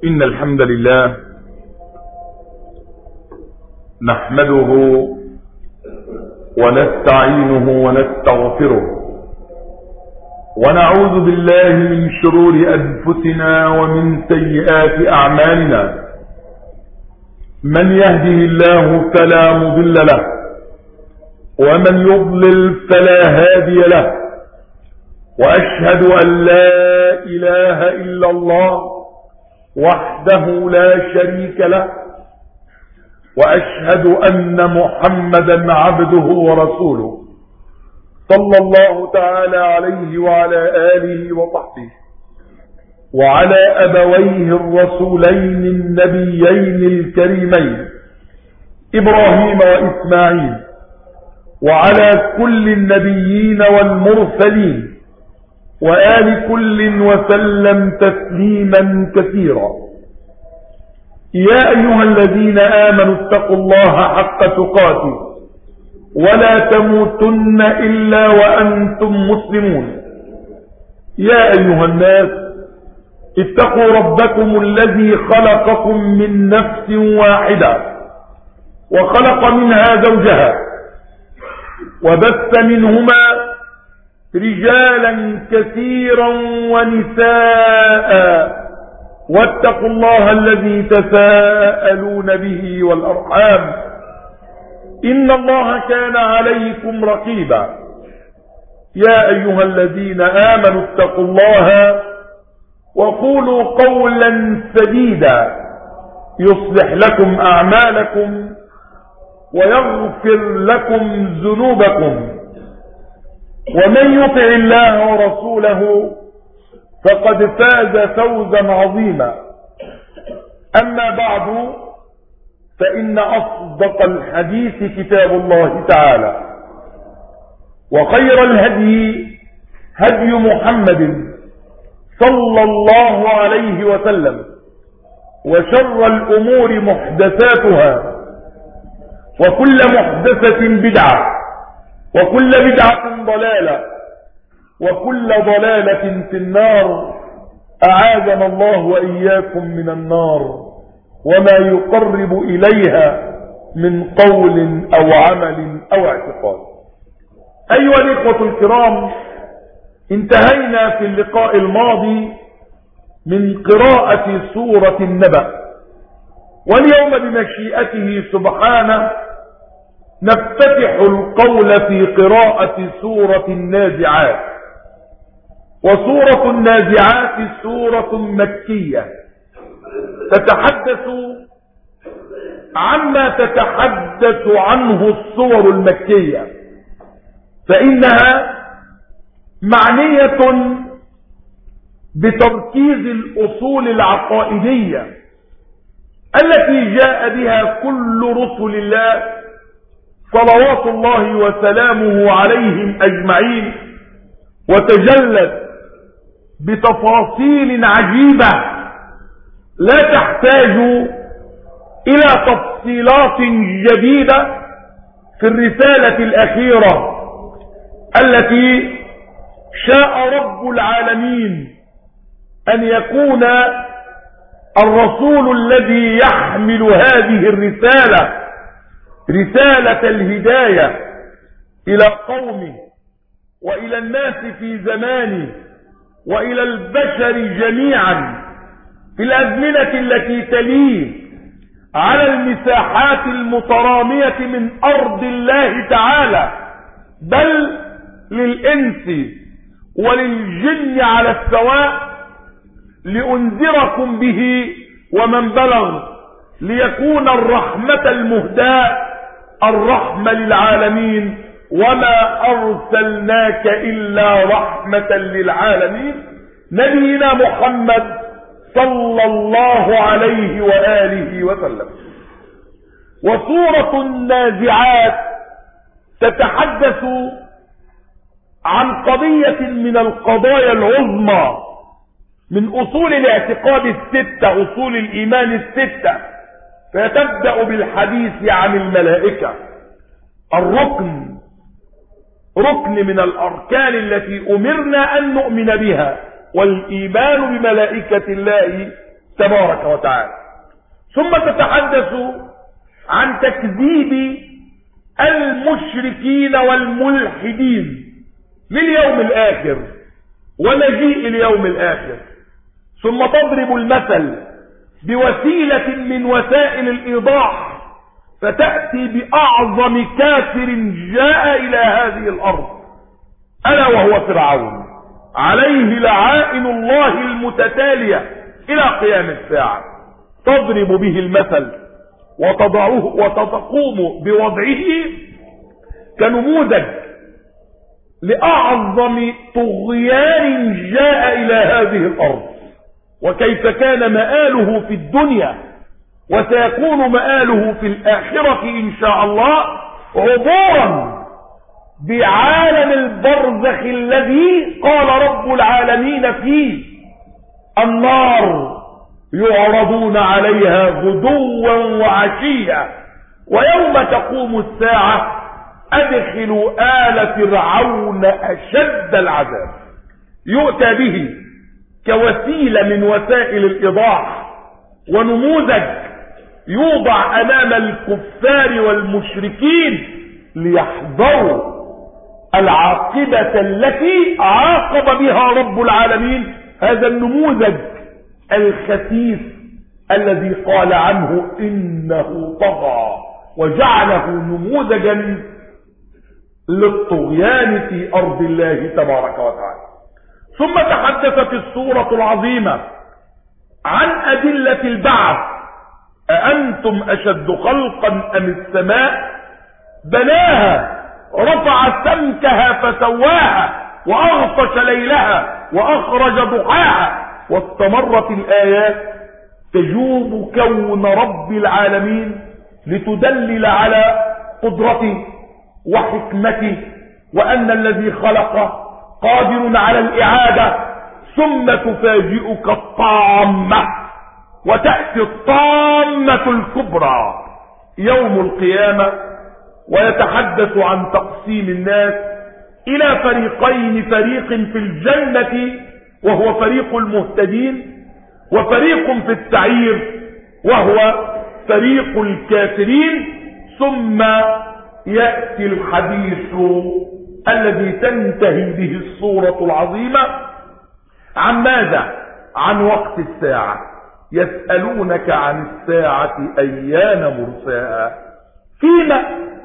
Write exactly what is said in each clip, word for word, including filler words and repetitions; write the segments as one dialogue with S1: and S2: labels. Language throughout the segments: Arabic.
S1: إن الحمد لله نحمده ونستعينه ونستغفره ونعوذ بالله من شرور أنفسنا ومن سيئات أعمالنا. من يهده الله فلا مضل له ومن يضلل فلا هادي له، وأشهد أن لا إله إلا الله وحده لا شريك له، وأشهد أن محمدا عبده ورسوله صلى الله تعالى عليه وعلى آله وصحبه وعلى أبويه الرسولين النبيين الكريمين إبراهيم وإسماعيل، وعلى كل النبيين والمرسلين وآل كل وسلم تسليما كثيرا. يا أيها الذين آمنوا اتقوا الله حق تقاته ولا تموتن إلا وأنتم مسلمون. يا أيها الناس اتقوا ربكم الذي خلقكم من نفس واحدة وخلق منها زوجها وبث منهما رجالا كثيرا ونساء، واتقوا الله الذي تساءلون به والأرحام إن الله كان عليكم رقيبا. يا أيها الذين آمنوا اتقوا الله وقولوا قولا سديدا يصلح لكم أعمالكم ويغفر لكم ذنوبكم، ومن يطع الله ورسوله فقد فاز فوزا عظيما. أما بعد، فإن أصدق الحديث كتاب الله تعالى، وخير الهدي هدي محمد صلى الله عليه وسلم، وشر الأمور محدثاتها، وكل محدثة بدعة، وكل بدعة ضلالة، وكل ضلالة في النار. أعاذنا الله وإياكم من النار وما يقرب إليها من قول أو عمل أو اعتقاد. أيها الإخوة الكرام، انتهينا في اللقاء الماضي من قراءة سورة النبأ، واليوم بمشيئته سبحانه نفتتح القول في قراءة سورة النازعات. وسورة النازعات سورة مكية تتحدث عما تتحدث عنه السور المكية، فإنها معنية بتركيز الأصول العقائدية التي جاء بها كل رسل الله صلوات الله وسلامه عليهم أجمعين، وتجلت بتفاصيل عجيبة لا تحتاج إلى تفصيلات جديدة في الرسالة الأخيرة التي شاء رب العالمين أن يكون الرسول الذي يحمل هذه الرسالة، رسالة الهداية إلى قومه وإلى الناس في زمانه وإلى البشر جميعا في الأزمنة التي تليه على المساحات المترامية من أرض الله تعالى، بل للإنس وللجن على السواء، لأنذركم به ومن بلغ، ليكون الرحمة المهداة الرحمة للعالمين، وما أرسلناك إلا رحمة للعالمين، نبينا محمد صلى الله عليه وآله وسلم. وسورة النازعات تتحدث عن قضية من القضايا العظمى من أصول الاعتقاد الستة، أصول الإيمان الستة، فتبدأ بالحديث عن الملائكة، الركن ركن من الأركان التي أمرنا أن نؤمن بها، والإيمان بملائكة الله تبارك وتعالى. ثم تتحدث عن تكذيب المشركين والملحدين لليوم الآخر ولجيء اليوم الآخر، ثم تضرب المثل بوسيلة من وسائل الإيضاح فتأتي بأعظم كافر جاء إلى هذه الأرض، ألا وهو فرعون عليه لعائن الله المتتالية إلى قيام الساعة. تضرب به المثل وتضعه وتقوم بوضعه كنموذج لأعظم طغيان جاء إلى هذه الأرض، وكيف كان مآله في الدنيا وسيكون مآله في الآخرة إن شاء الله، عبورا بعالم البرزخ الذي قال رب العالمين فيه: النار يعرضون عليها غدوا وعشيا ويوم تقوم الساعة أدخلوا آل فرعون أشد العذاب. يؤتى به كوسيلة من وسائل الإيضاح ونموذج يوضع أمام الكفار والمشركين ليحذروا العاقبة التي عاقب بها رب العالمين هذا النموذج الخسيس الذي قال عنه إنه طغى، وجعله نموذجا للطغيان في أرض الله تبارك وتعالى. ثم تحدثت السورة العظيمة عن أدلة البعث: أأنتم أشد خلقا أم السماء بناها رفع سمكها فسواها وأغطش ليلها وأخرج ضحاها. واستمرت الآيات تجوب كون رب العالمين لتدلل على قدرته وحكمته، وأن الذي خلق قادر على الإعادة. ثم تفاجئك الطامة، وتأتي الطامة الكبرى يوم القيامة، ويتحدث عن تقسيم الناس إلى فريقين: فريق في الجنة وهو فريق المهتدين، وفريق في السعير وهو فريق الكافرين. ثم يأتي الحديث الذي تنتهي به السورة العظيمة عن ماذا؟ عن وقت الساعة. يسألونك عن الساعة أيان مرساها فيما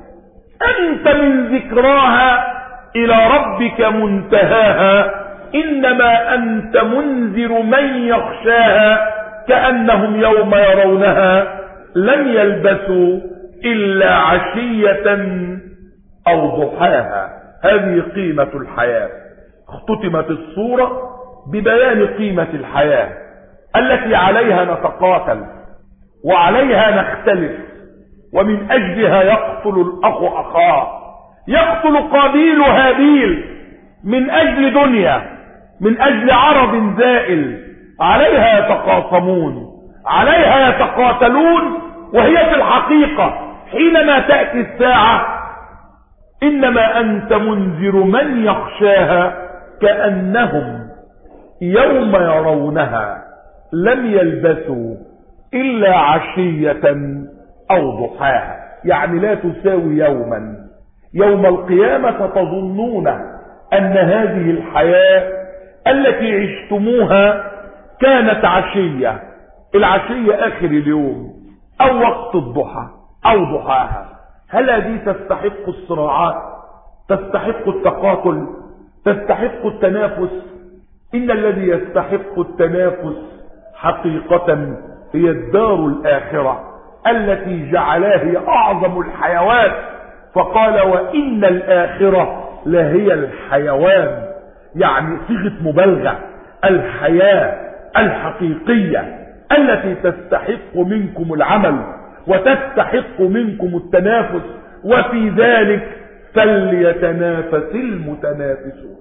S1: أنت من ذكراها إلى ربك منتهاها إنما أنت منذر من يخشاها كأنهم يوم يرونها لم يلبثوا إلا عشية أو ضحاها. هذه قيمة الحياة. اختتمت السورة ببيان قيمة الحياة التي عليها نتقاتل وعليها نختلف، ومن أجلها يقتل الأخ أخاه، يقتل قابيل هابيل من أجل دنيا، من أجل عرض زائل. عليها يتقاسمون، عليها يتقاتلون، وهي في الحقيقة حينما تأتي الساعة إنما أنت منذر من يخشاها كأنهم يوم يرونها لم يلبثوا إلا عشية أو ضحاها. يعني لا تساوي يوما. يوم القيامة تظنون أن هذه الحياة التي عشتموها كانت عشية، العشية آخر اليوم أو وقت الضحى أو ضحاها. هل هذه تستحق الصراعات؟ تستحق التقاتل؟ تستحق التنافس؟ إن الذي يستحق التنافس حقيقة هي الدار الآخرة التي جعلها هي أعظم الحيوان، فقال وإن الآخرة لهي الحيوان، يعني صيغة مبالغة، الحياة الحقيقية التي تستحق منكم العمل وتستحق منكم التنافس، وفي ذلك فليتنافس المتنافسون.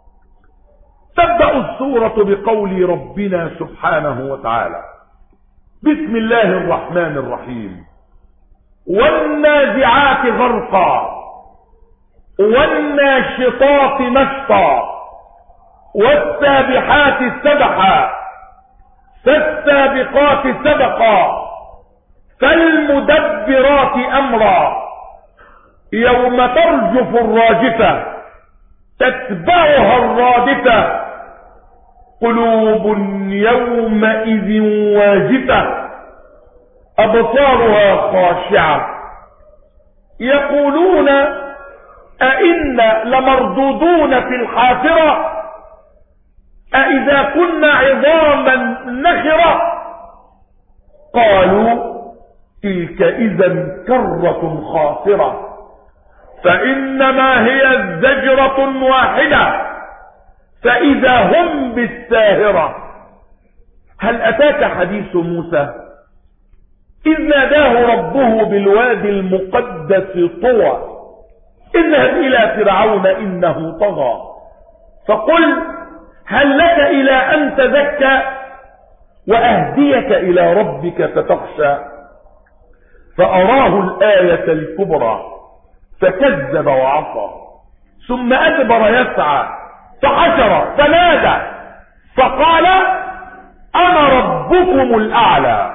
S1: تبدأ السورة بقول ربنا سبحانه وتعالى: بسم الله الرحمن الرحيم، والنازعات غرقا والناشطات نشطا والسابحات سبحا فالسابقات سبقا فالمدبرات أمرا يوم ترجف الراجفة تتبعها الرادفة قلوب يومئذ واجفة أبصارها خاشعة يقولون أئنا لمردودون في الحافرة أئذا كنا عظاما نخرة قالوا تلك إذا كرة خاسرة فإنما هي زجرة واحدة فإذا هم بالساهرة هل أتاك حديث موسى إذ ناداه ربه بالوادي المقدس طوى اذهب إلى فرعون إنه طغى فقل هل لك إلى أن تزكى وأهديك إلى ربك فتخشى فأراه الآية الكبرى فكذب وعصى ثم أدبر يسعى فحشر فنادى فقال أنا ربكم الأعلى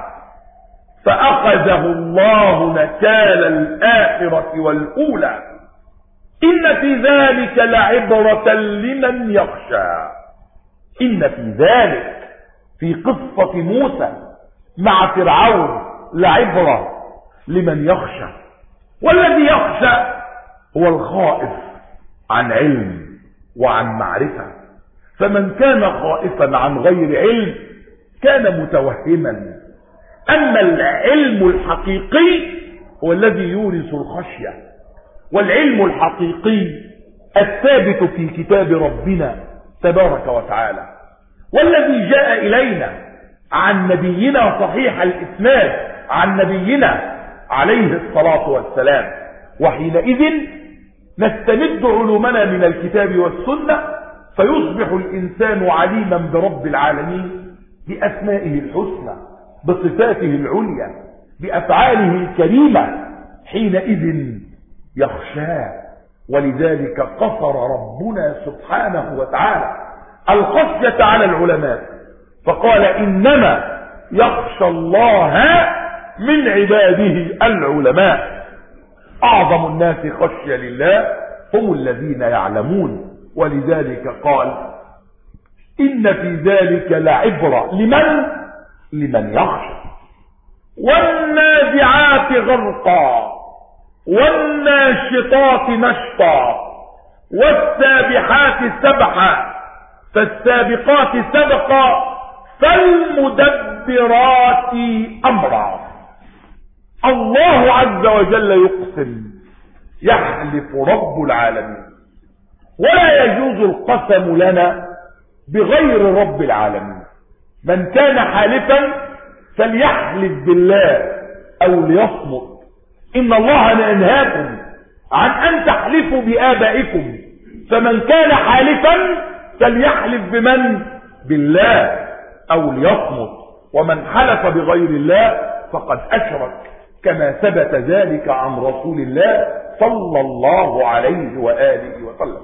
S1: فأخذه الله نكال الآخرة والأولى إن في ذلك لعبرة لمن يخشى إن في ذلك في قصة موسى مع فرعون لعبرة لمن يخشى والذي يخشى هو الخائف عن علم وعن معرفة فمن كان خائفا عن غير علم كان متوهما أما العلم الحقيقي هو الذي يورث الخشية والعلم الحقيقي الثابت في كتاب ربنا تبارك وتعالى والذي جاء إلينا عن نبينا صحيح الإسناد عن نبينا عليه الصلاة والسلام وحينئذ نستمد علومنا من الكتاب والسنة فيصبح الإنسان عليما برب العالمين بأسمائه الحسنى بصفاته العليا بأفعاله الكريمة حينئذ يخشاه ولذلك قصر ربنا سبحانه وتعالى الخشية على العلماء فقال إنما يخشى الله من عباده العلماء أعظم الناس خشية لله هم الذين يعلمون ولذلك قال إن في ذلك لعبرة لمن لمن يخشى والنازعات غرقا والناشطات نشطا والسابحات سبحا فالسابقات سبقا فالمدبرات أمرا الله عز وجل يقسم يحلف رب العالمين ولا يجوز القسم لنا بغير رب العالمين من كان حالفا فليحلف بالله أو ليصمت إن الله ننهاكم عن أن تحلفوا بآبائكم فمن كان حالفا فليحلف بمن بالله أو ليصمت ومن حلف بغير الله فقد أشرك كما ثبت ذلك عن رسول الله صلى الله عليه وآله وسلم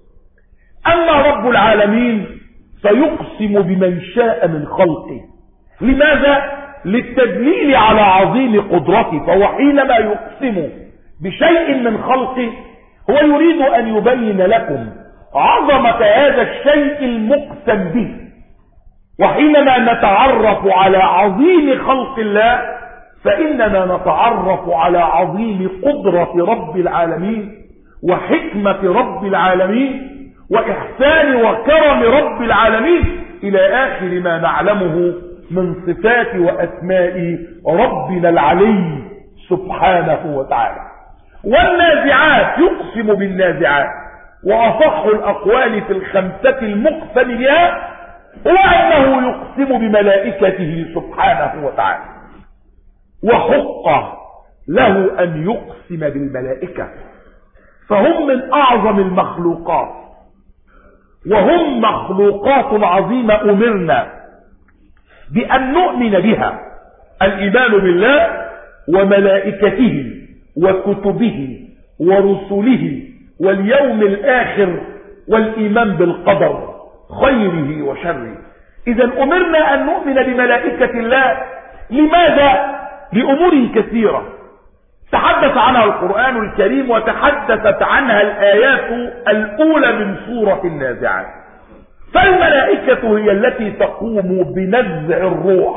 S1: أما رب العالمين فيقسم بمن شاء من خلقه لماذا؟ للتدليل على عظيم قدرته فهو حينما يقسم بشيء من خلقه هو يريد أن يبين لكم عظمة هذا الشيء المقسم به وحينما نتعرف على عظيم خلق الله فإننا نتعرف على عظيم قدرة رب العالمين وحكمة رب العالمين وإحسان وكرم رب العالمين إلى آخر ما نعلمه من صفات وأسماء ربنا العلي سبحانه وتعالى والنازعات يقسم بالنازعات وأصح الأقوال في الخمسة المقسم بها هو أنه يقسم بملائكته سبحانه وتعالى وحق له أن يقسم بالملائكة فهم من أعظم المخلوقات وهم مخلوقات عظيمة أمرنا بأن نؤمن بها الإيمان بالله وملائكته وكتبه ورسله واليوم الآخر والإيمان بالقدر خيره وشره إذا أمرنا أن نؤمن بملائكة الله. لماذا؟ لأمور كثيرة تحدث عنها القرآن الكريم وتحدثت عنها الآيات الأولى من سورة النازعات. فالملائكة هي التي تقوم بنزع الروح.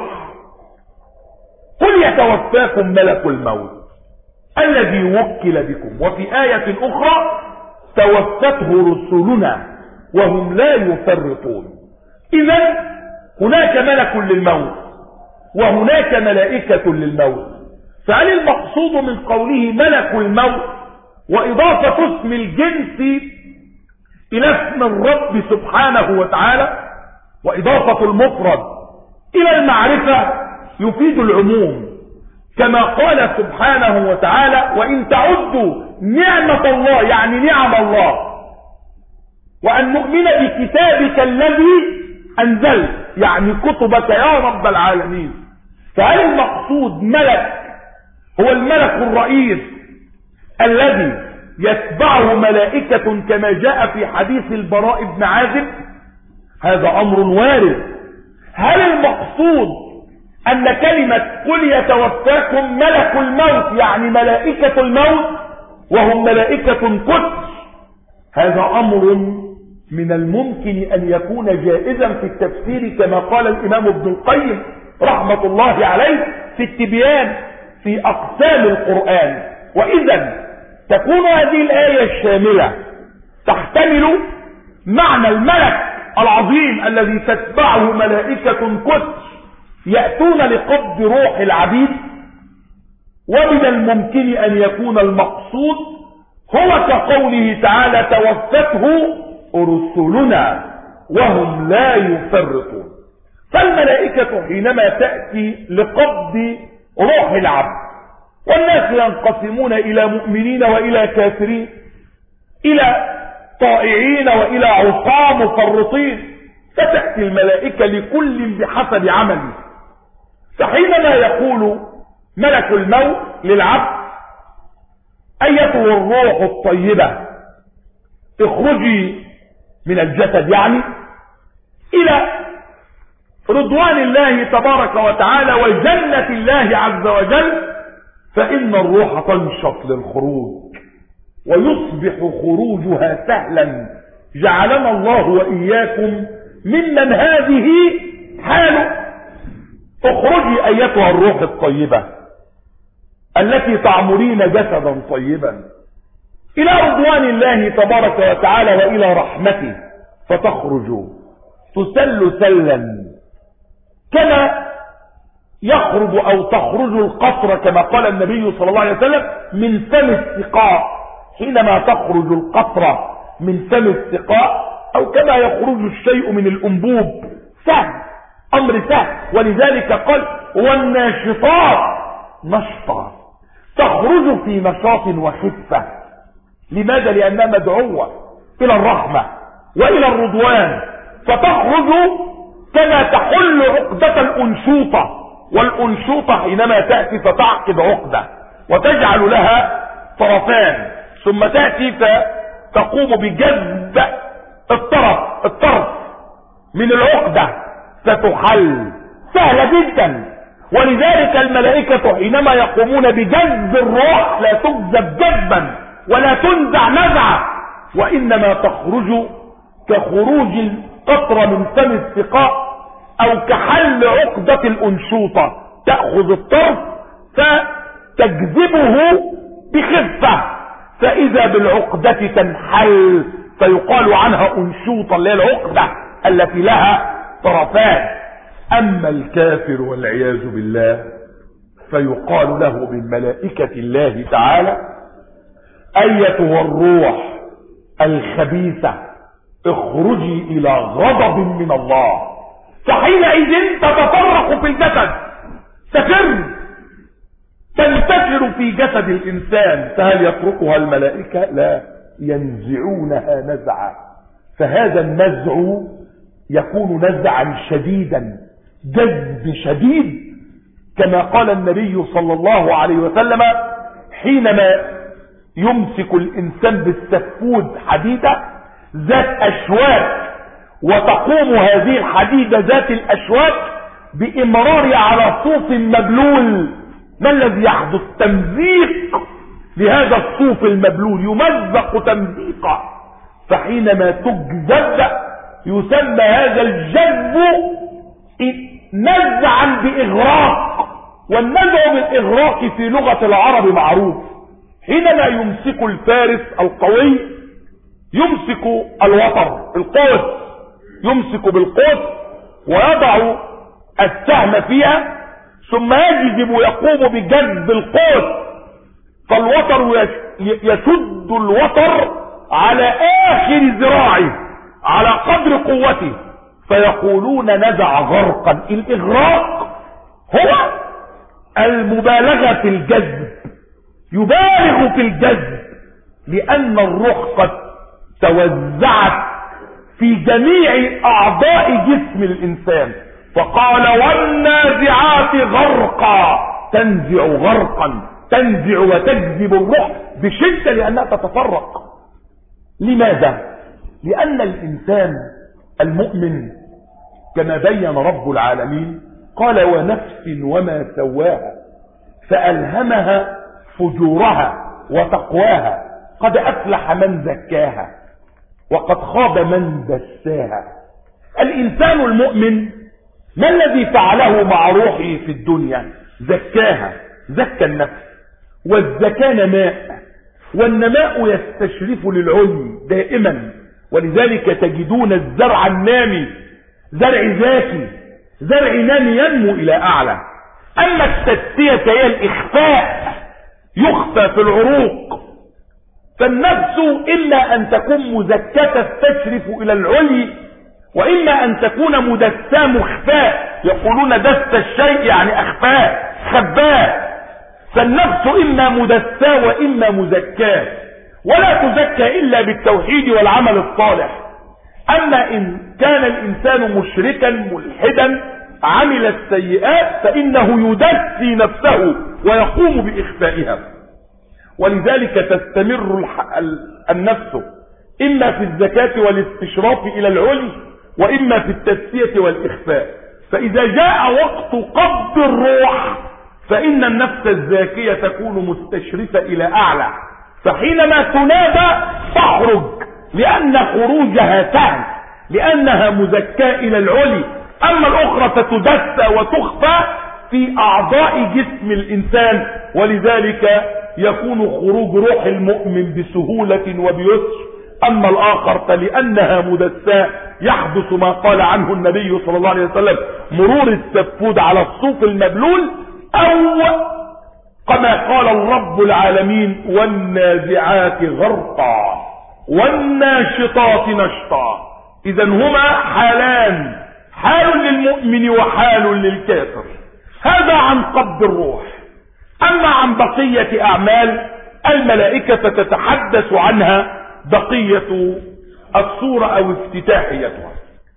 S1: قل يتوفاكم ملك الموت الذي وكل بكم. وفي آية أخرى توفته رسلنا وهم لا يفرطون. إذن هناك ملك للموت وهناك ملائكة للموت. فهل المقصود من قوله ملك الموت وإضافة اسم الجنس إلى اسم الرب سبحانه وتعالى وإضافة المفرد إلى المعرفة يفيد العموم، كما قال سبحانه وتعالى وإن تعدوا نعمة الله، يعني نعم الله، وأن نؤمن بكتابك الذي أنزل، يعني كتبك يا رب العالمين. فهل المقصود ملك هو الملك الرئيس الذي يتبعه ملائكة كما جاء في حديث البراء بن عازب؟ هذا أمر وارد. هل المقصود أن كلمة قل يتوفاكم ملك الموت يعني ملائكة الموت وهم ملائكة قدس؟ هذا أمر من الممكن أن يكون جائزا في التفسير كما قال الإمام ابن القيم رحمة الله عليه في التبيان في أقسام القرآن. وإذا تكون هذه الآية الشاملة تحتمل معنى الملك العظيم الذي تتبعه ملائكة قدس يأتون لقبض روح العبيد، ومن الممكن أن يكون المقصود هو كقوله تعالى توفته رسلنا وهم لا يفرطون. فالملائكة حينما تأتي لقبض روح العبد، والناس ينقسمون إلى مؤمنين وإلى كافرين، إلى طائعين وإلى عصاة مفرطين، فتأتي الملائكة لكل بحسب عمله. فحينما يقول ملك الموت للعبد أيتها الروح الطيبة اخرجي من الجسد، يعني إلى رضوان الله تبارك وتعالى وجنة الله عز وجل، فإن الروح تنشط للخروج ويصبح خروجها سهلا. جعلنا الله وإياكم ممن هذه حاله. اخرجي أيتها الروح الطيبة التي تعمرين جسدا طيبا إلى رضوان الله تبارك وتعالى وإلى رحمته، فتخرج تسل سلا كما يخرج أو تخرج القطرة كما قال النبي صلى الله عليه وسلم من فم السقاء. حينما تخرج القطرة من فم السقاء أو كما يخرج الشيء من الأنبوب، سهل، أمر سهل. ولذلك قال والناشطات نشطا، تخرج في نشاط وخفة. لماذا؟ لأنها مدعوة إلى الرحمة وإلى الرضوان، فتخرج كما تحل عقدة الأنشوطة. والأنشوطة حينما تأتي فتعقد عقدة وتجعل لها طرفان، ثم تأتي فتقوم بجذب الطرف الطرف من العقدة فتحل، سهلة جدا. ولذلك الملائكة حينما يقومون بجذب الروح لا تجذب جذبا ولا تنزع نزعة، وإنما تخرج كخروج القطرة من فم السقاء أو كحل عقدة الأنشوطة، تأخذ الطرف فتجذبه بخفة، فإذا بالعقدة تنحل فيقال عنها أنشوطة، اللي هي العقدة التي لها طرفان. أما الكافر والعياذ بالله فيقال له من ملائكة الله تعالى أيتها الروح الخبيثة اخرجي إلى غضب من الله. فحينئذ تتفرق في الجسد، تفر تنتشر في جسد الإنسان. فهل يتركها الملائكة؟ لا، ينزعونها نزعا. فهذا النزع يكون نزعا شديدا، جذب شديد، كما قال النبي صلى الله عليه وسلم حينما يمسك الإنسان بالسفود حديدة ذات أشواك وتقوم هذه الحديدة ذات الأشواك بإمرارها على صوف مبلول. ما الذي يحدث؟ تمزيق لهذا الصوف المبلول، يمزق تمزيقا. فحينما تجذب يسمى هذا الجذب نزعا بإغراق، والنزع بالإغراق في لغة العرب معروف. حينما يمسك الفارس القوي يمسك الوتر القوس، يمسك بالقوس ويضع السهم فيها، ثم يجذب يقوم بجذب القوس، فالوتر يشد الوتر على آخر ذراعه على قدر قوته، فيقولون نزع غرقا. الإغراق هو المبالغة في الجذب، يبالغ في الجذب، لأن الروح قد توزعت في جميع أعضاء جسم الإنسان. فقال والنازعات غرقا، تنزع غرقا، تنزع وتجذب الروح بشدة لأنها تتفرق. لماذا؟ لأن الإنسان المؤمن كما بين رب العالمين قال ونفس وما سواها فألهمها فجورها وتقواها، قد أفلح من زكاها وقد خاب من دساها. الإنسان المؤمن ما الذي فعله مع روحه في الدنيا؟ زكاها، زكى النفس، والزكاة نماء، والنماء يستشرف للعلي دائما، ولذلك تجدون الزرع النامي زرع ذكي، زرع نامي ينمو إلى أعلى. أما التزكية هي الإخفاء، يخفى في العروق. فالنفس إما أن تكون مزكاة تستشرف إلى العلي، وإما أن تكون مدساه مخفاة، يقولون دس الشيء يعني أخفاه خباه. فالنفس إما مدساه وإما مزكاه، ولا تزكى إلا بالتوحيد والعمل الصالح. أما إن كان الإنسان مشركا ملحدا عمل السيئات فإنه يدسي نفسه ويقوم بإخفائها. ولذلك تستمر النفس إما في الزكاة والاستشراف إلى العلي، وإما في التزكية والإخفاء. فإذا جاء وقت قبض الروح فإن النفس الزاكية تكون مستشرفة إلى أعلى، فحينما تنادى تخرج، لأن خروجها سهل لأنها مزكاة إلى العلي. أما الأخرى فتدسى وتخفى في أعضاء جسم الإنسان، ولذلك يكون خروج روح المؤمن بسهولة وبيسر. أما الآخر فلأنها مدساة يحدث ما قال عنه النبي صلى الله عليه وسلم مرور السفود على الصوف المبلول، أو كما قال الرب العالمين والنازعات غرقا والناشطات نشطا. إذا هما حالان، حال للمؤمن وحال للكافر. هذا عن قبض الروح. أما عن بقية أعمال الملائكة فتتحدث عنها بقية الصورة أو افتتاحيتها.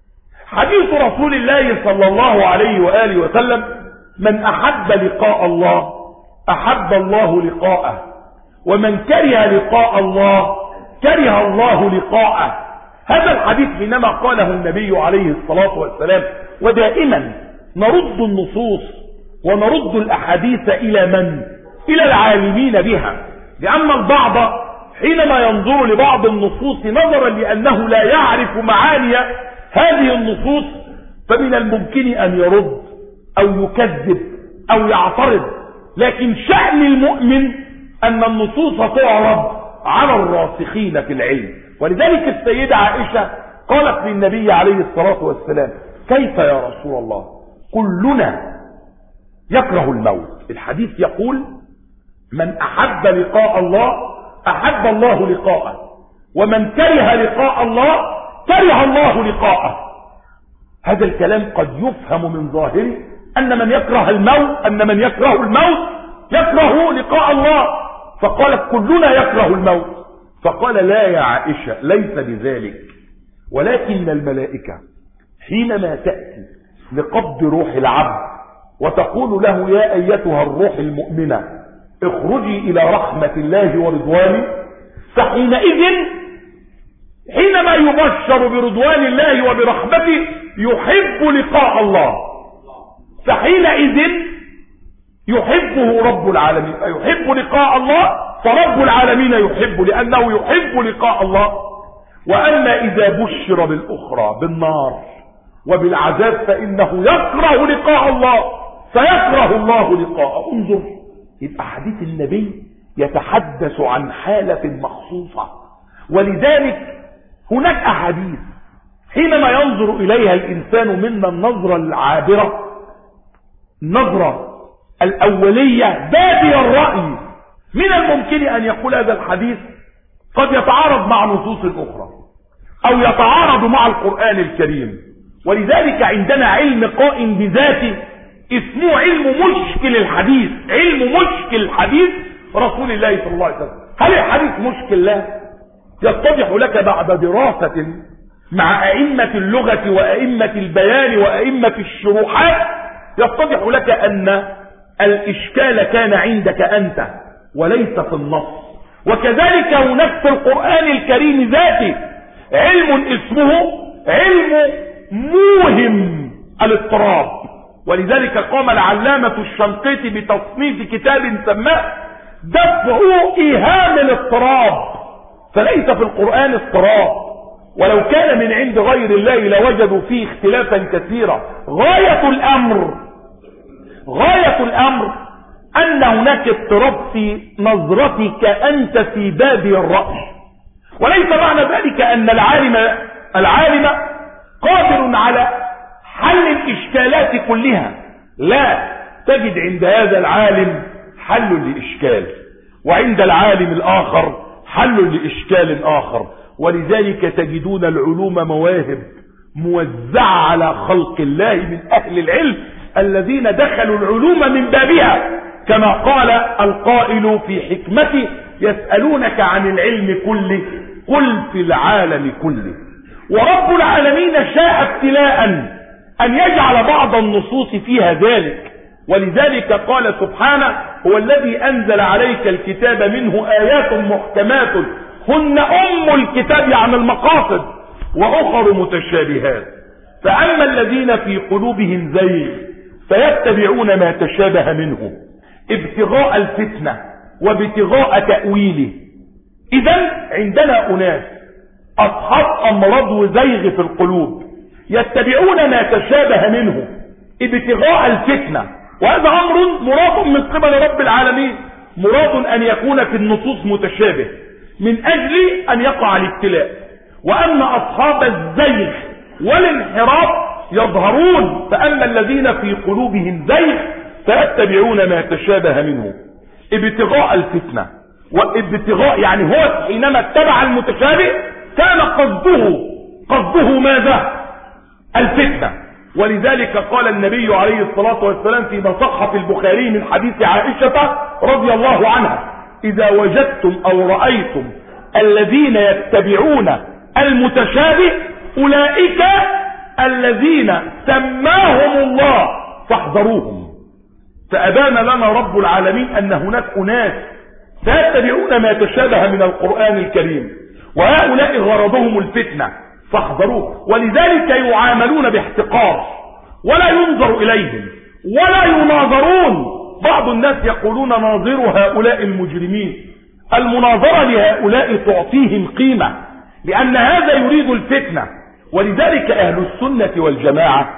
S1: حديث رسول الله صلى الله عليه وآله وسلم من أحب لقاء الله أحب الله لقاءه، ومن كره لقاء الله كره الله لقاءه. هذا الحديث حينما قاله النبي عليه الصلاة والسلام. ودائما نرد النصوص ونرد الأحاديث إلى من؟ إلى العالمين بها، لأن البعض حينما ينظر لبعض النصوص نظرا لأنه لا يعرف معاني هذه النصوص فمن الممكن أن يرد أو يكذب أو يعترض. لكن شأن المؤمن أن النصوص تعرض على الراسخين في العلم. ولذلك السيدة عائشة قالت للنبي عليه الصلاة والسلام كيف يا رسول الله كلنا يكره الموت؟ الحديث يقول من أحب لقاء الله أحب الله لقاءه، ومن كره لقاء الله كره الله لقاءه. هذا الكلام قد يفهم من ظاهره أن من يكره الموت أن من يكره الموت يكره لقاء الله، فقالت كلنا يكره الموت. فقال لا يا عائشة ليس بذلك، ولكن الملائكة حينما تأتي لقبض روح العبد وتقول له يا أيتها الروح المؤمنة اخرجي إلى رحمة الله ورضوانه، فحينئذ حينما يبشر برضوان الله وبرحمته يحب لقاء الله، فحينئذ يحبه رب العالمين، يحب لقاء الله فرب العالمين يحب لأنه يحب لقاء الله. وأما إذا بشر بالأخرى بالنار وبالعذاب فإنه يكره لقاء الله فيكره الله لقاءه. انظر، يبقى حديث النبي يتحدث عن حالة مخصوصة، ولذلك هناك أحاديث حينما ينظر إليها الإنسان منا النظرة العابرة، النظرة الأولية بادي الرأي، من الممكن أن يقول هذا الحديث قد يتعارض مع نصوص أخرى أو يتعارض مع القرآن الكريم. ولذلك عندنا علم قائم بذاته اسمه علم مشكل الحديث، علم مشكل الحديث رسول الله صلى الله عليه وسلم. هل الحديث مشكل؟ لا، يتضح لك بعد دراسة مع أئمة اللغة وأئمة البيان وأئمة الشروحات، يتضح لك أن الإشكال كان عندك أنت وليس في النص. وكذلك هناك في القرآن الكريم ذاته علم اسمه علم موهم الاضطراب، ولذلك قام العلامة الشنقيطي بتصنيف كتاب سماه دفع إيهام الاضطراب. فليس في القرآن اضطراب، ولو كان من عند غير الله لوجدوا فيه اختلافا كثيرا. غاية الأمر غاية الأمر أن هناك اضطراب في نظرتك أنت في بادي الرأي، وليس معنى ذلك أن العالم العالم قادر على حل الإشكالات كلها، لا، تجد عند هذا العالم حل لإشكال وعند العالم الآخر حل لإشكال آخر. ولذلك تجدون العلوم مواهب موزعة على خلق الله من أهل العلم الذين دخلوا العلوم من بابها، كما قال القائل في حكمته: يسألونك عن العلم كله قل في العالم كله. ورب العالمين شاء ابتلاء أن يجعل بعض النصوص فيها ذلك، ولذلك قال سبحانه: هو الذي أنزل عليك الكتاب منه آيات محكمات هن أم الكتاب عن المقاصد وأخر متشابهات، فأما الذين في قلوبهم زيغ فيتبعون ما تشابه منه ابتغاء الفتنة وابتغاء تأويله. إذن عندنا أناس أصحاب أمراض وزيغ في القلوب يتبعون ما تشابه منه ابتغاء الفتنة، وهذا أمر مراد من قبل رب العالمين، مراد أن يكون في النصوص متشابه من أجل أن يقع الابتلاء. وأن أصحاب الزيغ والانحراف يظهرون، فأما الذين في قلوبهم زيغ فيتبعون ما تشابه منه ابتغاء الفتنة وابتغاء، يعني هو حينما اتبع المتشابه كان قصده قصده ماذا؟ الفتنة. ولذلك قال النبي عليه الصلاة والسلام فيما صح في البخاري من حديث عائشة رضي الله عنها: إذا وجدتم أو رأيتم الذين يتبعون المتشابه أولئك الذين سماهم الله فاحذروهم. فأبان لنا رب العالمين أن هناك أناس سيتبعون ما تشابه من القرآن الكريم، وهؤلاء غرضهم الفتنة فاحذروه. ولذلك يعاملون باحتقار ولا ينظر إليهم ولا يناظرون. بعض الناس يقولون ناظروا هؤلاء المجرمين. المناظرة لهؤلاء تعطيهم قيمة، لأن هذا يريد الفتنة. ولذلك أهل السنة والجماعة،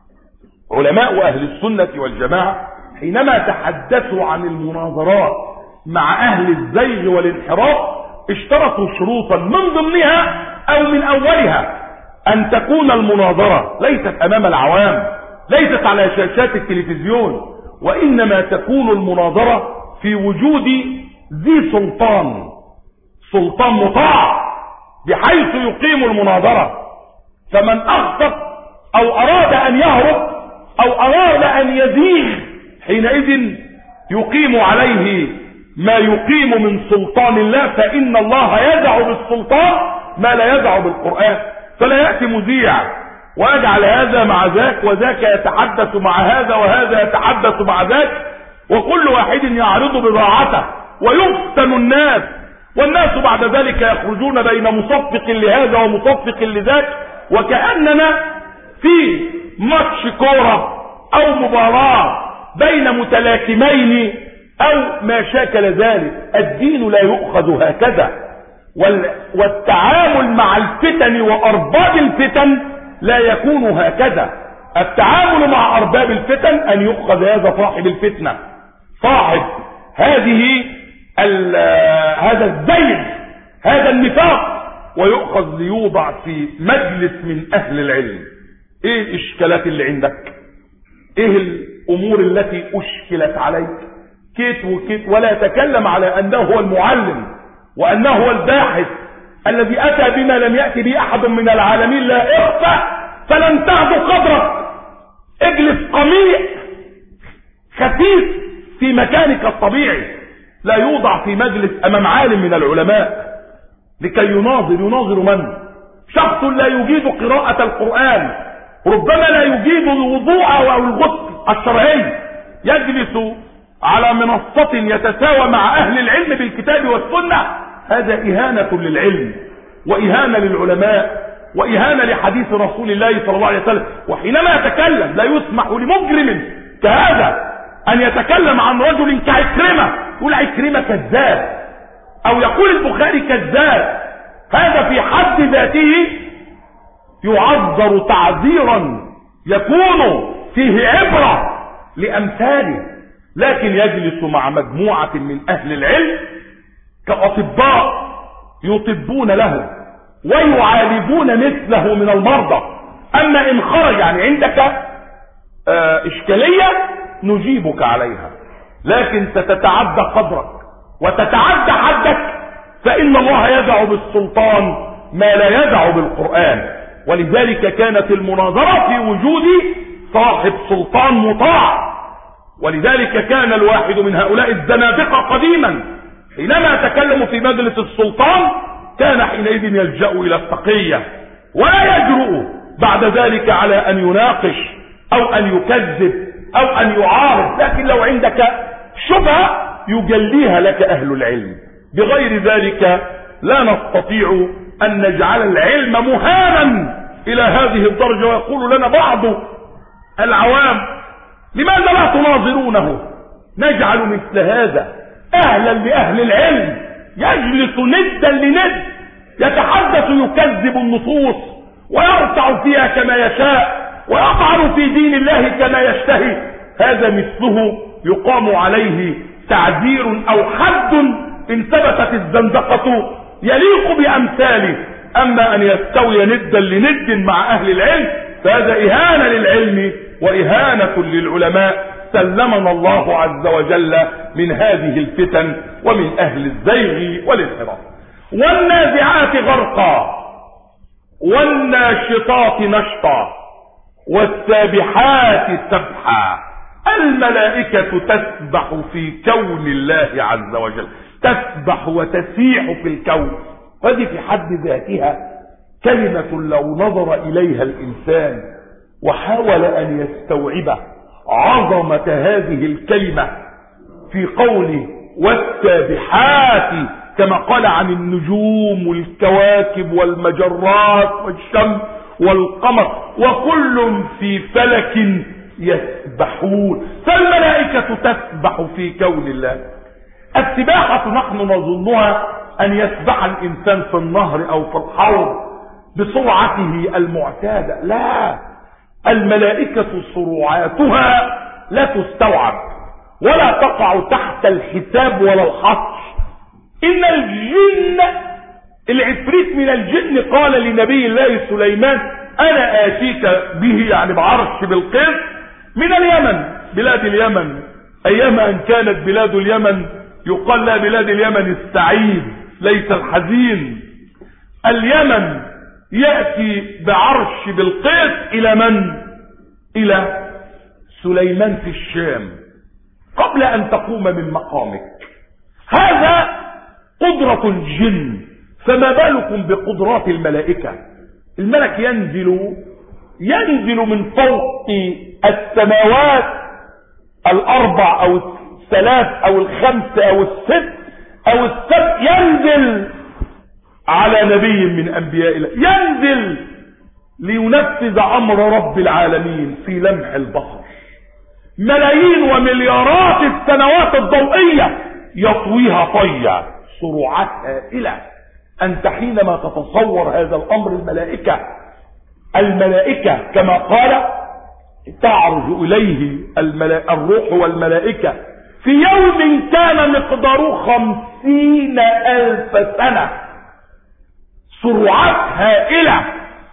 S1: علماء أهل السنة والجماعة، حينما تحدثوا عن المناظرات مع أهل الزيغ والانحراف اشترطوا شروطا، من ضمنها أو من أولها أن تكون المناظرة ليست أمام العوام، ليست على شاشات التلفزيون، وإنما تكون المناظرة في وجود ذي سلطان، سلطان مطاع بحيث يقيم المناظرة. فمن أخطأ أو أراد أن يهرب أو أراد أن يزيغ حينئذ يقيم عليه ما يقيم من سلطان الله، فإن الله يدع بالسلطان ما لا يدع بالقرآن. فلا يأتي مذيع ويجعل هذا مع ذاك وذاك يتحدث مع هذا وهذا يتحدث مع ذاك، وكل واحد يعرض بضاعته ويفتن الناس والناس بعد ذلك يخرجون بين مصفق لهذا ومصفق لذاك، وكأننا في ماتش كورة او مباراة بين متلاكمين او ما شاكل ذلك. الدين لا يؤخذ هكذا، والتعامل مع الفتن وارباب الفتن لا يكون هكذا. التعامل مع ارباب الفتن ان يؤخذ هذا صاحب الفتنة، صاحب هذه هذا الزيغ، هذا النفاق، ويؤخذ ليوضع في مجلس من اهل العلم. ايه الاشكالات اللي عندك؟ ايه الامور التي اشكلت عليك؟ كيت وكيت، ولا يتكلم على انه هو المعلم وانه هو الباحث الذي اتى بما لم يأتي به احد من العالمين. لا اخفى فلن تعد قدرك، اجلس قميع خفيف في مكانك الطبيعي، لا يوضع في مجلس امام عالم من العلماء لكي يناظر. يناظر من؟ شخص لا يجيد قراءة القرآن، ربما لا يجيد الوضوء او الغسل الشرعي، يجلس على منصة يتساوى مع اهل العلم بالكتاب والسنة. هذا اهانة للعلم واهانة للعلماء واهانة لحديث رسول الله صلى الله عليه وسلم. وحينما يتكلم لا يسمح لمجرم كهذا ان يتكلم عن رجل كعكرمة، يقول عكرمة كذاب او يقول البخاري كذاب. هذا في حد ذاته يعذر تعذيرا يكون فيه عبرة لامثاله. لكن يجلس مع مجموعة من اهل العلم كأطباء يطبون له ويعالجون مثله من المرضى. اما ان خرج يعني عندك اه اشكالية نجيبك عليها، لكن ستتعدى قدرك وتتعدى حدك، فان الله يدع بالسلطان ما لا يدع بالقرآن. ولذلك كانت المناظرة في وجود صاحب سلطان مطاع. ولذلك كان الواحد من هؤلاء الزنادقة قديما حينما تكلموا في مجلس السلطان كان حينئذ يلجأ الى التقية ولا يجرؤ بعد ذلك على ان يناقش او ان يكذب او ان يعارض. لكن لو عندك شبهة يجليها لك اهل العلم. بغير ذلك لا نستطيع ان نجعل العلم مهانا الى هذه الدرجة. ويقول لنا بعض العوام لماذا لا تناظرونه؟ نجعل مثل هذا اهلا لاهل العلم، يجلس ندا لند، يتحدث يكذب النصوص ويرفع فيها كما يشاء ويطعن في دين الله كما يشتهي. هذا مثله يقام عليه تعذير او حد ان ثبتت الزندقة يليق بامثاله. اما ان يستوي ندا لند مع اهل العلم فهذا اهانة للعلم واهانة للعلماء. سلمنا الله عز وجل من هذه الفتن ومن اهل الزيغ والانحراف. والنازعات غرقا والناشطات نشطا والسابحات سبحا. الملائكة تسبح في كون الله عز وجل، تسبح وتسيح في الكون. هذه في حد ذاتها كلمة لو نظر إليها الإنسان وحاول أن يستوعب عظمة هذه الكلمة في قوله والسابحات، كما قال عن النجوم والكواكب والمجرات والشمس والقمر وكل في فلك يسبحون. فالملائكة تسبح في كون الله. السباحة نحن نظنها أن يسبح الإنسان في النهر أو في الحوض بسرعته المعتادة. لا، الملائكة سرعاتها لا تستوعب ولا تقع تحت الحساب ولا الحصر. إن الجن، العفريت من الجن قال لنبي الله سليمان أنا آتيك به، يعني بعرش بالقيس، من اليمن، بلاد اليمن، أيام أن كانت بلاد اليمن يقال لها بلاد اليمن السعيد ليس الحزين. اليمن يأتي بعرش بالقيس إلى من؟ إلى سليمان في الشام قبل أن تقوم من مقامك. هذا قدرة الجن، فما بالكم بقدرات الملائكة؟ الملك ينزل ينزل من فوق السماوات الأربع أو الثلاث أو الخمس أو الست او السبت ينزل على نبي من انبياء الله، ينزل لينفذ امر رب العالمين في لمح البصر. ملايين ومليارات السنوات الضوئية يطويها طيا، سرعات هائلة. انت حينما تتصور هذا الامر، الملائكة الملائكة كما قال تعرج اليه الملا... الروح والملائكة في يوم كان مقداره خمسين الف سنة، سرعات هائلة.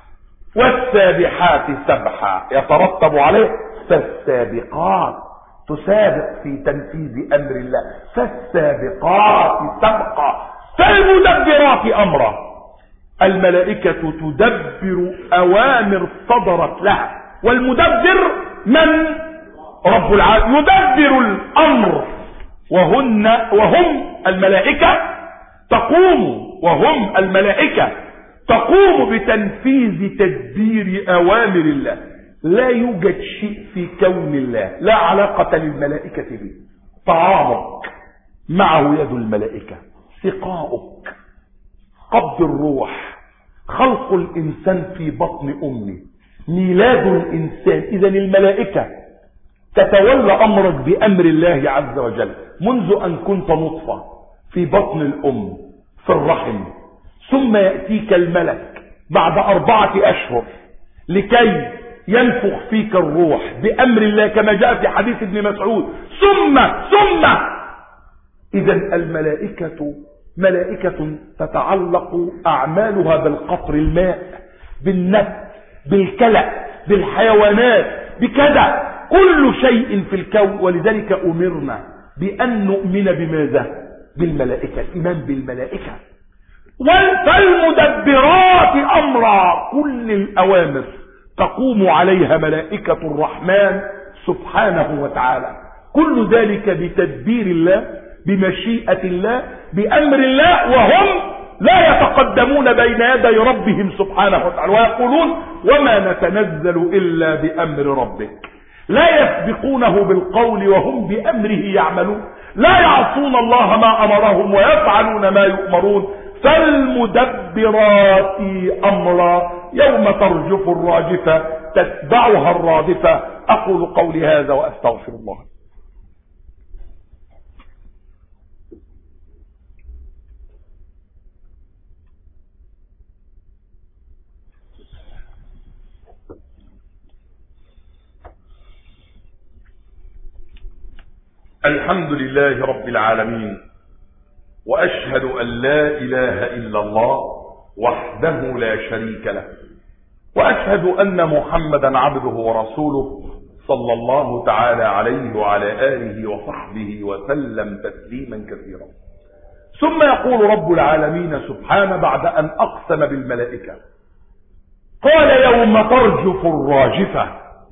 S1: والسابحات سبحا يترتب عليه فالسابقات، تسابق في تنفيذ امر الله، فالسابقات سبقا، فالمدبرات امرا. الملائكة تدبر اوامر صدرت لها، والمدبر من؟ رب العالمين. يدبر الامر وهن وهم الملائكة تقوم وهم الملائكة تقوم بتنفيذ تدبير اوامر الله. لا يوجد شيء في كون الله لا علاقة للملائكة به. طعامك معه يد الملائكة، سقاؤك، قبض الروح، خلق الانسان في بطن امه، ميلاد الانسان. اذا الملائكة تتولى امرك بامر الله عز وجل منذ ان كنت نطفة في بطن الام في الرحم، ثم يأتيك الملك بعد اربعة اشهر لكي ينفخ فيك الروح بامر الله كما جاء في حديث ابن مسعود. ثم ثم اذا الملائكة ملائكة تتعلق اعمالها بالقطر الماء، بالنبت، بالكلى، بالحيوانات، بكذا، كل شيء في الكون. ولذلك امرنا بان نؤمن بماذا؟ بالملائكة، الايمان بالملائكة. فالمدبرات امرا، كل الاوامر تقوم عليها ملائكة الرحمن سبحانه وتعالى، كل ذلك بتدبير الله، بمشيئة الله، بأمر الله، وهم لا يتقدمون بين يدي ربهم سبحانه وتعالى ويقولون وما نتنزل إلا بأمر ربك. لا يسبقونه بالقول وهم بأمره يعملون، لا يعصون الله ما أمرهم ويفعلون ما يؤمرون. فالمدبرات أمرا يوم ترجف الراجفة تتبعها الرادفة. أقول قولي هذا وأستغفر الله. الحمد لله رب العالمين، وأشهد أن لا إله إلا الله وحده لا شريك له، وأشهد أن محمدا عبده ورسوله صلى الله تعالى عليه وعلى آله وصحبه وسلم تسليما كثيرا. ثم يقول رب العالمين سبحانه بعد أن أقسم بالملائكة قال يوم ترجف الراجفة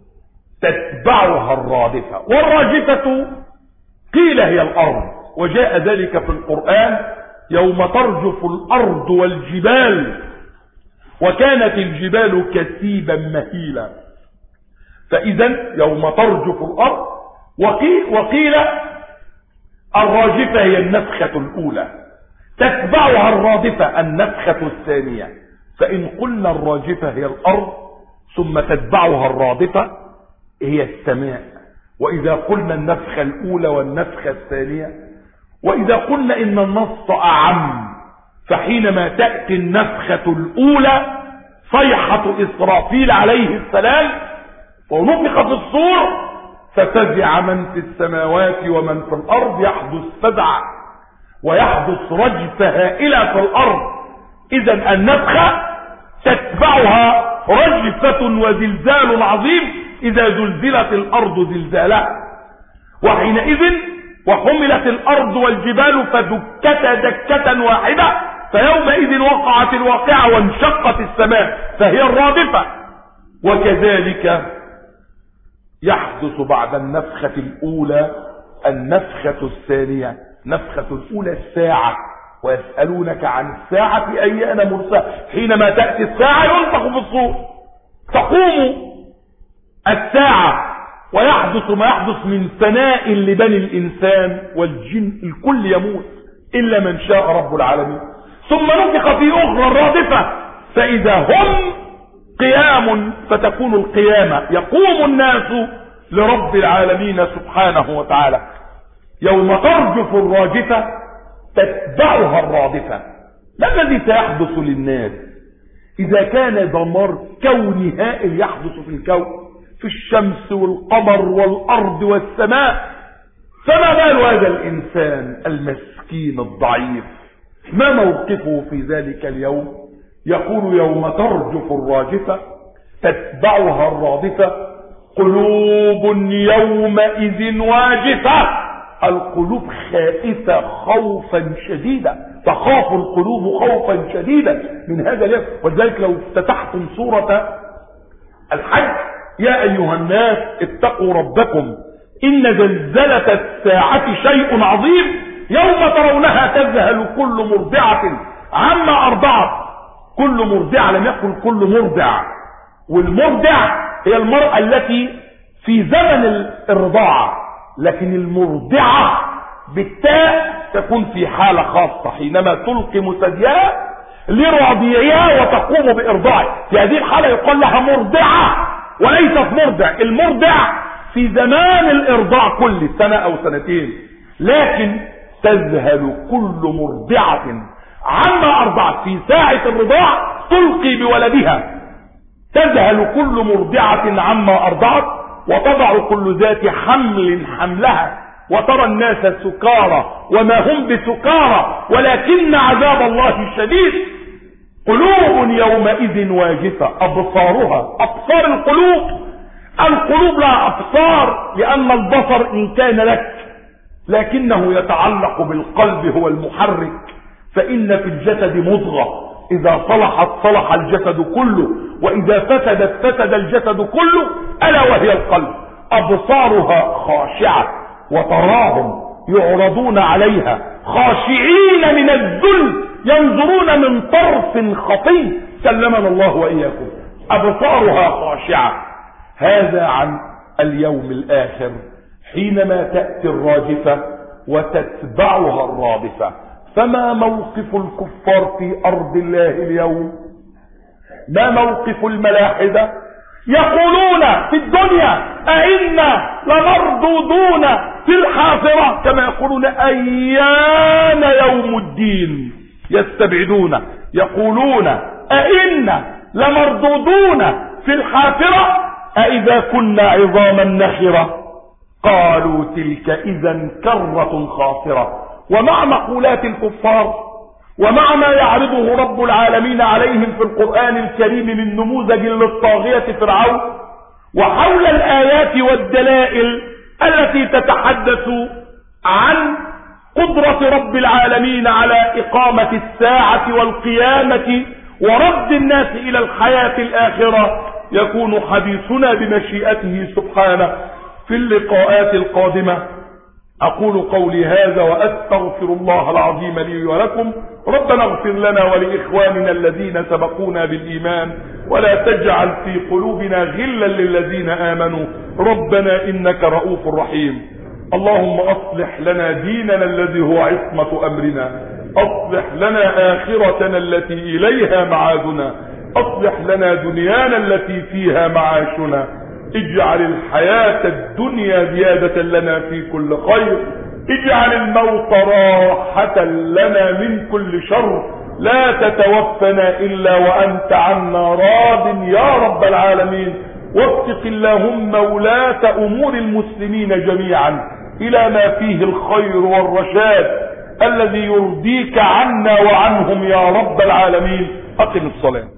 S1: تتبعها الرادفة. والراجفة قيل هي الأرض، وجاء ذلك في القرآن يوم ترجف الأرض والجبال وكانت الجبال كثيبا مهيلا. فإذا يوم ترجف الأرض، وقيل, وقيل الراجفة هي النفخة الأولى، تتبعها الرادفة النفخة الثانية. فإن قلنا الراجفة هي الأرض ثم تتبعها الرادفة هي السماء، وإذا قلنا النفخة الأولى والنفخة الثانية، وإذا قلنا إن النص أعم، فحينما تأتي النفخة الأولى صيحة إسرافيل عليه السلام ونفخ في الصور ففزع من في السماوات ومن في الأرض، يحدث فزع ويحدث رجفة هائلة في الأرض. إذا النفخة تتبعها رجفة وزلزال عظيم إذا زلزلت الأرض زلزالها. وحينئذ وحملت الأرض والجبال فدكتا دكة واحدة، فيومئذ وقعت الواقعة وانشقت السماء فهي الرادفة. وكذلك يحدث بعد النفخة الأولى النفخة الثانية. نفخة الأولى الساعة، ويسألونك عن الساعة أيان مرساها، حينما تأتي الساعة ينفخ في الصور تقوم الساعة ويحدث ما يحدث من فناء لبني الإنسان والجن، الكل يموت إلا من شاء رب العالمين. ثم نفخ في أخرى الرادفة فإذا هم قيام، فتكون القيامة، يقوم الناس لرب العالمين سبحانه وتعالى. يوم ترجف الراجفة تتبعها الرادفة. ما الذي سيحدث للناس إذا كان دمار كوني هائل يحدث في الكون، في الشمس والقمر والأرض والسماء؟ فما بال هذا الإنسان المسكين الضعيف؟ ما موقفه في ذلك اليوم؟ يقول يوم ترجف الراجفة تتبعها الرادفة قلوب يومئذ واجفة. القلوب خائفة خوفا شديدا، تخاف القلوب خوفا شديدا من هذا اليوم. ولذلك لو افتتحتم سورة الحج يا أيها الناس اتقوا ربكم إن زلزلة الساعة شيء عظيم يوم ترونها تذهل كل مرضعة عما أرضعت. كل مرضعة، لم يقل كل مرضع، والمرضع هي المرأة التي في زمن الرضاعة، لكن المرضعة بالتاء تكون في حالة خاصة حينما تلقم ثديها لرضيعها وتقوم بإرضاعه. في هذه الحالة يقال لها مرضعة وليست مرضع. المرضع في زمان الإرضاع كل سنة أو سنتين، لكن تذهل كل مرضعة عما أرضعت. في ساعة الرضاع تلقي بولدها، تذهل كل مرضعة عما أرضعت وتضع كل ذات حمل حملها وترى الناس سكارى وما هم بسكارى ولكن عذاب الله شديد. قلوب يومئذ واجفة أبصارها، أبصار القلوب. القلوب لها أبصار لأن البصر إن كان لك لكنه يتعلق بالقلب، هو المحرك. فإن في الجسد مضغة إذا صلحت صلح الجسد كله وإذا فسدت فسد الجسد كله، ألا وهي القلب. أبصارها خاشعة وتراهم يعرضون عليها خاشعين من الذل ينظرون من طرف خطي، سلمنا الله وإياكم. أبصارها خاشعة. هذا عن اليوم الآخر حينما تأتي الراجفة وتتبعها الرادفة. فما موقف الكفار في أرض الله اليوم؟ ما موقف الملاحدة؟ يقولون في الدنيا أئنا لمردودون في الحافرة، كما يقولون أيان يوم الدين. يستبعدون، يقولون أئنا لمردودون في الحافرة أئذا كنا عظاما نخرة. قالوا تلك إذا كرة خاسرة. ومع مقولات الكفار ومع ما يعرضه رب العالمين عليهم في القرآن الكريم من نموذج للطاغية فرعون، وحول الآيات والدلائل التي تتحدث عن قدرة رب العالمين على إقامة الساعة والقيامة ورد الناس إلى الحياة الآخرة، يكون حديثنا بمشيئته سبحانه في اللقاءات القادمة. أقول قولي هذا وأستغفر الله العظيم لي ولكم. ربنا اغفر لنا ولإخواننا الذين سبقونا بالإيمان ولا تجعل في قلوبنا غلا للذين آمنوا ربنا إنك رؤوف رحيم. اللهم أصلح لنا ديننا الذي هو عصمة أمرنا، أصلح لنا آخرتنا التي إليها معادنا، أصلح لنا دنيانا التي فيها معاشنا، اجعل الحياة الدنيا زيادة لنا في كل خير، اجعل الموت راحة لنا من كل شر، لا تتوفنا إلا وأنت عنا راض يا رب العالمين. وفق اللهم ولاة أمور المسلمين جميعا إلى ما فيه الخير والرشاد الذي يرضيك عنا وعنهم يا رب العالمين. أقم الصلاة.